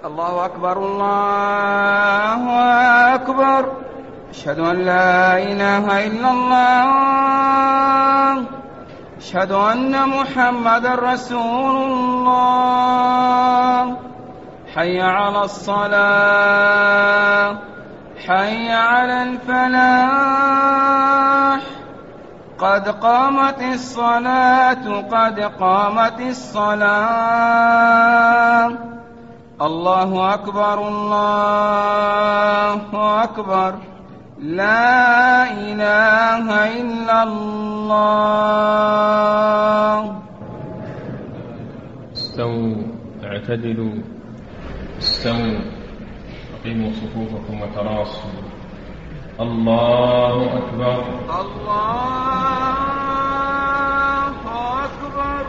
الله أكبر الله أكبر. أشهد أن لا إله إلا الله. أشهد أن محمدا رسول الله. حي على الصلاة، حي على الفلاح، قد قامت الصلاة، قد قامت الصلاة. الله أكبر الله أكبر. لا إله إلا الله. استووا اعتدلوا، استووا أقيموا صفوفكم وتراصوا. الله أكبر الله أكبر.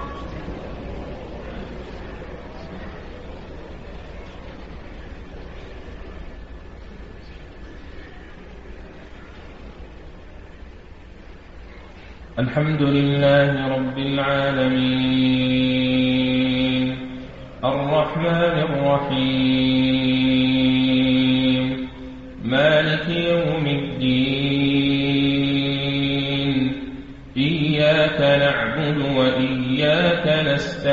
الحمد لله رب العالمين، الرحمن الرحيم، مالك يوم الدين. إياك نعبد وإياك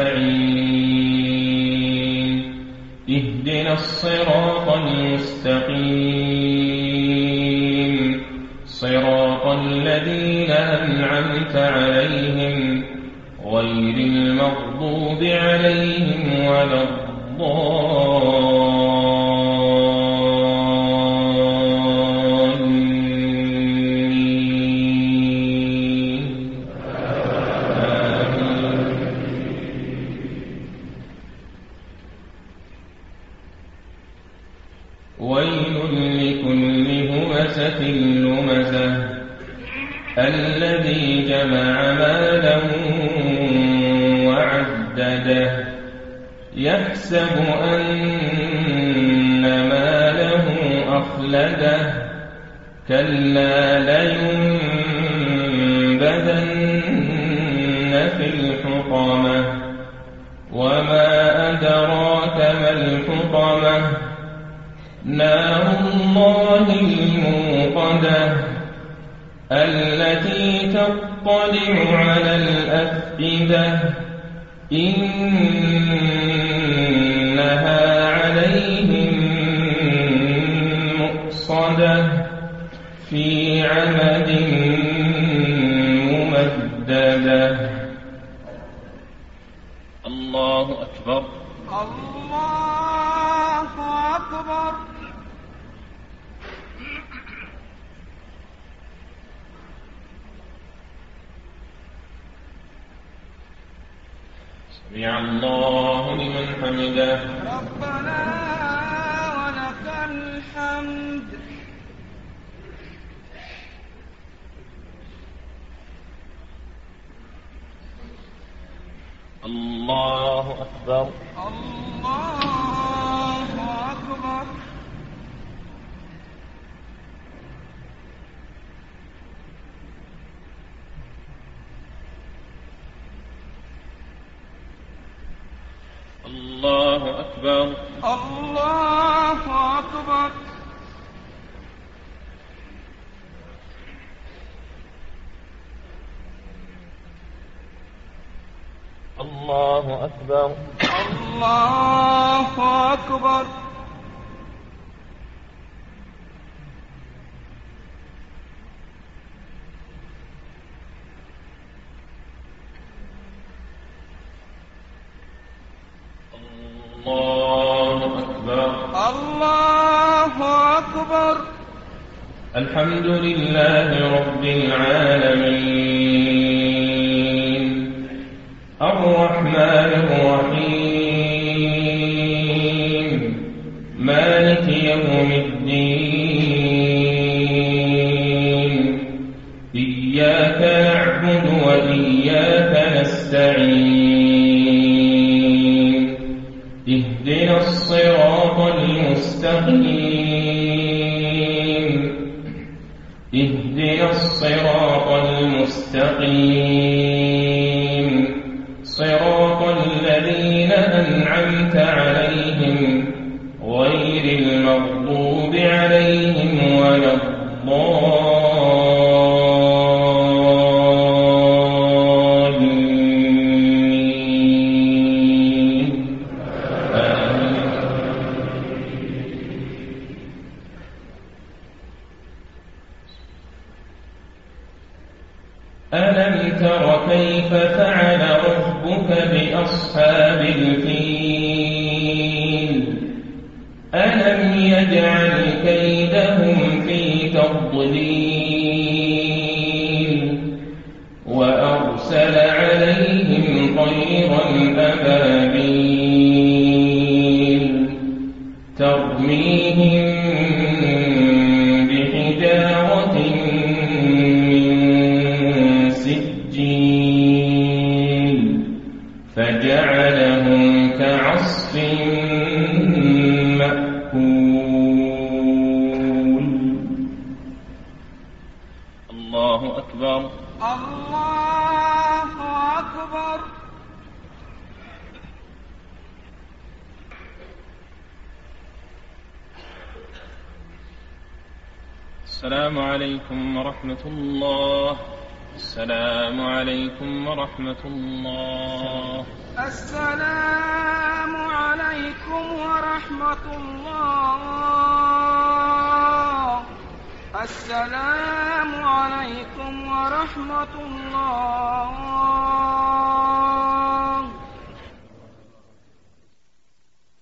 نستعين. اهدنا الصراط المستقيم، صراط الذين أنعمت عليهم غير المغضوب عليهم ولا الضالين. ويل لكل همزة لمزة الذي جمع مالا وعدده يحسب أن ماله أخلده كلا لينبذن في الحطمة وما أدراك ما الحطمة نار الله الموقدة التي تطلع على الأفئدة إنها عليهم مؤصدة في عمد ممددة. الله أكبر الله أكبر. سمع الله لمن حمده. ربنا ولك الحمد. الله أكبر الله أكبر. الله أكبر الله أكبر. الله أكبر الله أكبر. الله أكبر الله أكبر. الحمد لله رب العالمين، الرحمن الرحيم، مالك يوم الدين. إياك نعبد وإياك نستعين. اهدنا الصراط المستقيم، اهدنا الصراط المستقيم، صراط الذين أنعمت عليهم المغضوب عليهم ولا الضالين. ألم تر كيف فعل ربك بأصحاب الفيل ألم يجعل كيدهم في تضليل وأرسل عليهم طيرا أبابيل ترميهم بحجارة من سجيل فجعلهم كعصف مأكول. الله أكبر. الله أكبر. السلام عليكم ورحمة الله. السلام عليكم ورحمة الله. السلام عليكم ورحمة الله. السلام عليكم ورحمة الله.